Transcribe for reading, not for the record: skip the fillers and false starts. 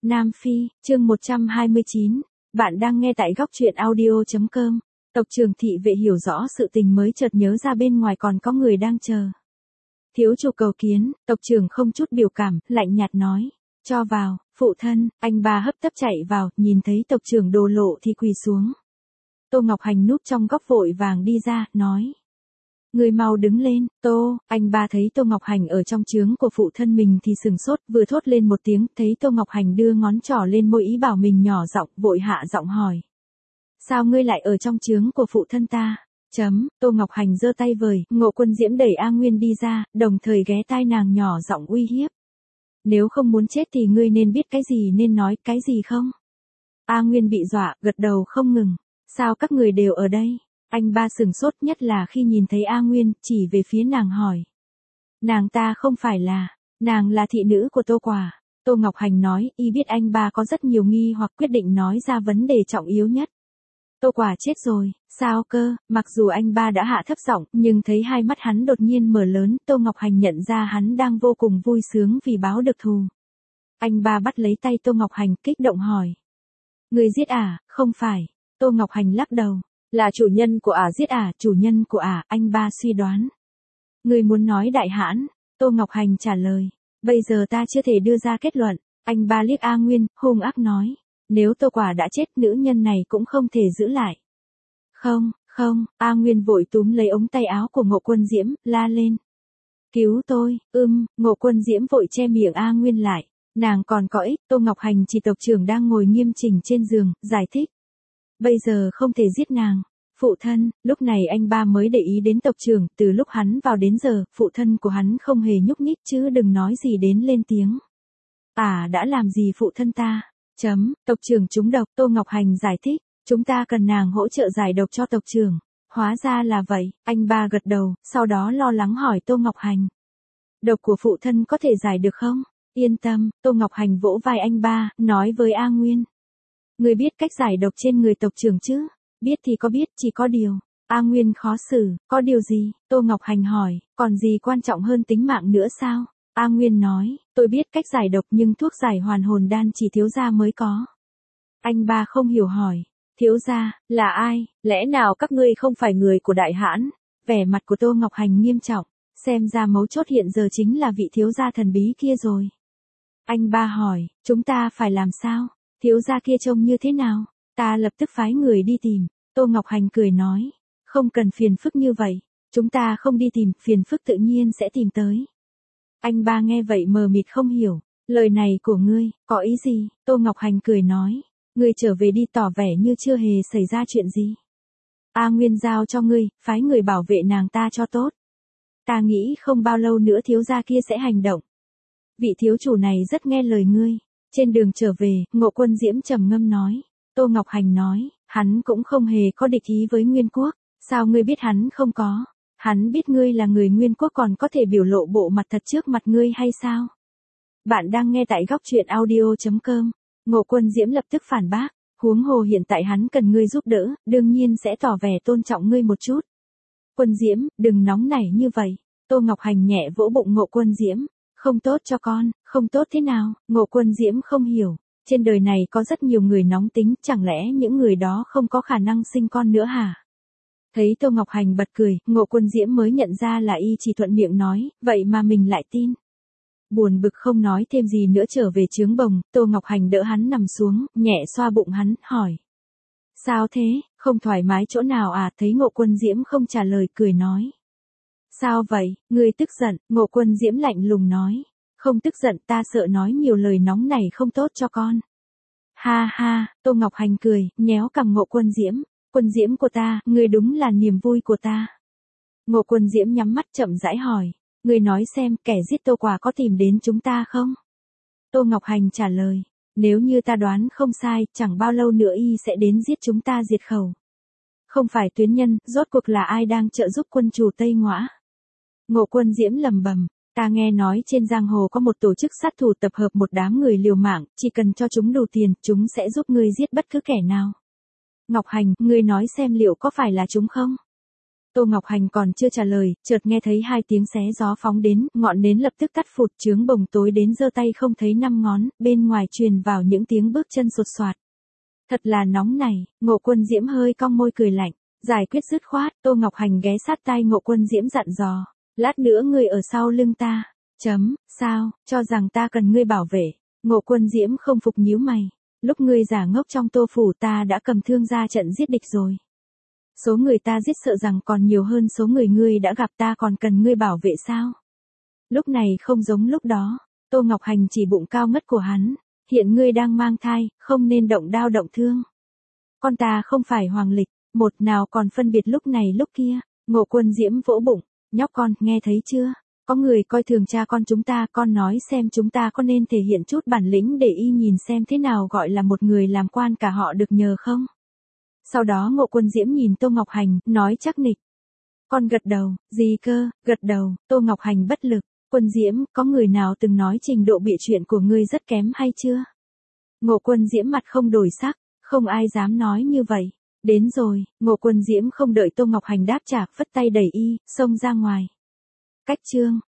Nam Phi, chương 129. Bạn đang nghe tại góc truyện audio.com. Tộc trưởng thị vệ hiểu rõ sự tình mới chợt nhớ ra bên ngoài còn có người đang chờ. Thiếu chủ cầu kiến, tộc trưởng không chút biểu cảm, lạnh nhạt nói. Cho vào, phụ thân, anh ba hấp tấp chạy vào, nhìn thấy tộc trưởng đồ lộ thì quỳ xuống. Tô Ngọc Hành núp trong góc vội vàng đi ra, nói. Người mau đứng lên, Tô, anh ba thấy Tô Ngọc Hành ở trong trướng của phụ thân mình thì sừng sốt, vừa thốt lên một tiếng, thấy Tô Ngọc Hành đưa ngón trỏ lên môi ý bảo mình nhỏ giọng, vội hạ giọng hỏi. Sao ngươi lại ở trong trướng của phụ thân ta? Tô Ngọc Hành giơ tay vời, Ngộ Quân Diễm đẩy A Nguyên đi ra, đồng thời ghé tai nàng nhỏ giọng uy hiếp. Nếu không muốn chết thì ngươi nên biết cái gì nên nói, cái gì không? A Nguyên bị dọa, gật đầu không ngừng. Sao các người đều ở đây? Anh ba sừng sốt, nhất là khi nhìn thấy A Nguyên, chỉ về phía nàng hỏi. Nàng ta không phải là, nàng là thị nữ của Tô Quả. Tô Ngọc Hành nói, y biết anh ba có rất nhiều nghi hoặc quyết định nói ra vấn đề trọng yếu nhất. Tô Quả chết rồi, sao cơ? Mặc dù anh ba đã hạ thấp giọng, nhưng thấy hai mắt hắn đột nhiên mở lớn, Tô Ngọc Hành nhận ra hắn đang vô cùng vui sướng vì báo được thù. Anh ba bắt lấy tay Tô Ngọc Hành, kích động hỏi. Người giết à? Không phải. Tô Ngọc Hành lắc đầu. Là chủ nhân của giết chủ nhân của anh ba suy đoán. Người muốn nói đại hãn? Tô Ngọc Hành trả lời. Bây giờ ta chưa thể đưa ra kết luận. Anh ba liếc A Nguyên, hung ác nói. Nếu Tô Quả đã chết, nữ nhân này cũng không thể giữ lại. Không, A Nguyên vội túm lấy ống tay áo của Ngộ Quân Diễm, la lên. Cứu tôi, Ngộ Quân Diễm vội che miệng A Nguyên lại. Nàng còn có ích, Tô Ngọc Hành chỉ tộc trưởng đang ngồi nghiêm chỉnh trên giường, giải thích. Bây giờ không thể giết nàng. Phụ thân, lúc này anh ba mới để ý đến tộc trưởng, từ lúc hắn vào đến giờ, phụ thân của hắn không hề nhúc nhích chứ đừng nói gì đến lên tiếng. Đã làm gì phụ thân ta? Tộc trưởng trúng độc, Tô Ngọc Hành giải thích, chúng ta cần nàng hỗ trợ giải độc cho tộc trưởng. Hóa ra là vậy, anh ba gật đầu, sau đó lo lắng hỏi Tô Ngọc Hành. Độc của phụ thân có thể giải được không? Yên tâm, Tô Ngọc Hành vỗ vai anh ba, nói với A Nguyên. Người biết cách giải độc trên người tộc trưởng chứ? Biết thì có biết, chỉ có điều. A Nguyên khó xử, có điều gì? Tô Ngọc Hành hỏi, còn gì quan trọng hơn tính mạng nữa sao? A Nguyên nói, tôi biết cách giải độc nhưng thuốc giải hoàn hồn đan chỉ thiếu gia mới có. Anh ba không hiểu hỏi, thiếu gia, là ai? Lẽ nào các ngươi không phải người của đại hãn? Vẻ mặt của Tô Ngọc Hành nghiêm trọng, xem ra mấu chốt hiện giờ chính là vị thiếu gia thần bí kia rồi. Anh ba hỏi, chúng ta phải làm sao? Thiếu gia kia trông như thế nào? Ta lập tức phái người đi tìm. Tô Ngọc Hành cười nói, không cần phiền phức như vậy. Chúng ta không đi tìm, phiền phức tự nhiên sẽ tìm tới. Anh ba nghe vậy mờ mịt không hiểu. Lời này của ngươi, có ý gì? Tô Ngọc Hành cười nói, ngươi trở về đi tỏ vẻ như chưa hề xảy ra chuyện gì. A Nguyên giao cho ngươi, phái người bảo vệ nàng ta cho tốt. Ta nghĩ không bao lâu nữa thiếu gia kia sẽ hành động. Vị thiếu chủ này rất nghe lời ngươi. Trên đường trở về, Ngộ Quân Diễm trầm ngâm nói. Tô Ngọc Hành nói, hắn cũng không hề có địch ý với Nguyên Quốc. Sao ngươi biết hắn không có? Hắn biết ngươi là người Nguyên Quốc còn có thể biểu lộ bộ mặt thật trước mặt ngươi hay sao? Bạn đang nghe tại góc truyện audio.com. Ngộ Quân Diễm lập tức phản bác. Huống hồ hiện tại hắn cần ngươi giúp đỡ, đương nhiên sẽ tỏ vẻ tôn trọng ngươi một chút. Quân Diễm, đừng nóng nảy như vậy. Tô Ngọc Hành nhẹ vỗ bụng Ngộ Quân Diễm. Không tốt cho con, không tốt thế nào? Ngộ Quân Diễm không hiểu. Trên đời này có rất nhiều người nóng tính, chẳng lẽ những người đó không có khả năng sinh con nữa hả? Thấy Tô Ngọc Hành bật cười, Ngộ Quân Diễm mới nhận ra là y chỉ thuận miệng nói, vậy mà mình lại tin. Buồn bực không nói thêm gì nữa trở về trướng bồng, Tô Ngọc Hành đỡ hắn nằm xuống, nhẹ xoa bụng hắn, hỏi. Sao thế, không thoải mái chỗ nào thấy Ngộ Quân Diễm không trả lời cười nói. Sao vậy, ngươi tức giận? Ngộ Quân Diễm lạnh lùng nói. Không tức giận, ta sợ nói nhiều lời nóng này không tốt cho con. Ha ha, Tô Ngọc Hành cười, nhéo cằm Ngộ Quân Diễm. Quân Diễm của ta, ngươi đúng là niềm vui của ta. Ngộ Quân Diễm nhắm mắt chậm rãi hỏi. Ngươi nói xem, kẻ giết Tô Quả có tìm đến chúng ta không? Tô Ngọc Hành trả lời. Nếu như ta đoán không sai, chẳng bao lâu nữa y sẽ đến giết chúng ta diệt khẩu. Không phải tuyến nhân, rốt cuộc là ai đang trợ giúp quân chủ Tây Ngõa? Ngộ Quân Diễm lầm bầm. Ta nghe nói trên giang hồ có một tổ chức sát thủ tập hợp một đám người liều mạng, chỉ cần cho chúng đủ tiền, chúng sẽ giúp ngươi giết bất cứ kẻ nào. Ngọc Hành, ngươi nói xem liệu có phải là chúng không? Tô Ngọc Hành còn chưa trả lời, chợt nghe thấy hai tiếng xé gió phóng đến, ngọn nến lập tức tắt phụt, chướng bồng tối đến giơ tay không thấy năm ngón, bên ngoài truyền vào những tiếng bước chân sột soạt. Thật là nóng này, Ngộ Quân Diễm hơi cong môi cười lạnh, giải quyết dứt khoát, Tô Ngọc Hành ghé sát tai Ngộ Quân Diễm dặn dò, lát nữa ngươi ở sau lưng ta. Sao, cho rằng ta cần ngươi bảo vệ. Ngộ Quân Diễm không phục nhíu mày, lúc ngươi giả ngốc trong Tô phủ ta đã cầm thương ra trận giết địch rồi. Số người ta giết sợ rằng còn nhiều hơn số người ngươi đã gặp, ta còn cần ngươi bảo vệ sao? Lúc này không giống lúc đó, Tô Ngọc Hành chỉ bụng cao ngất của hắn, hiện ngươi đang mang thai, không nên động đao động thương. Con ta không phải hoàng lịch, một nào còn phân biệt lúc này lúc kia. Ngộ Quân Diễm vỗ bụng, nhóc con, nghe thấy chưa? Có người coi thường cha con chúng ta, con nói xem chúng ta có nên thể hiện chút bản lĩnh để y nhìn xem thế nào gọi là một người làm quan cả họ được nhờ không? Sau đó Ngộ Quân Diễm nhìn Tô Ngọc Hành, nói chắc nịch. Con gật đầu, gì cơ, gật đầu, Tô Ngọc Hành bất lực. Quân Diễm, có người nào từng nói trình độ bịa chuyện của ngươi rất kém hay chưa? Ngộ Quân Diễm mặt không đổi sắc, không ai dám nói như vậy. Đến rồi, Ngộ Quân Diễm không đợi Tô Ngọc Hành đáp trả, phất tay đẩy y, xông ra ngoài. Cách chương.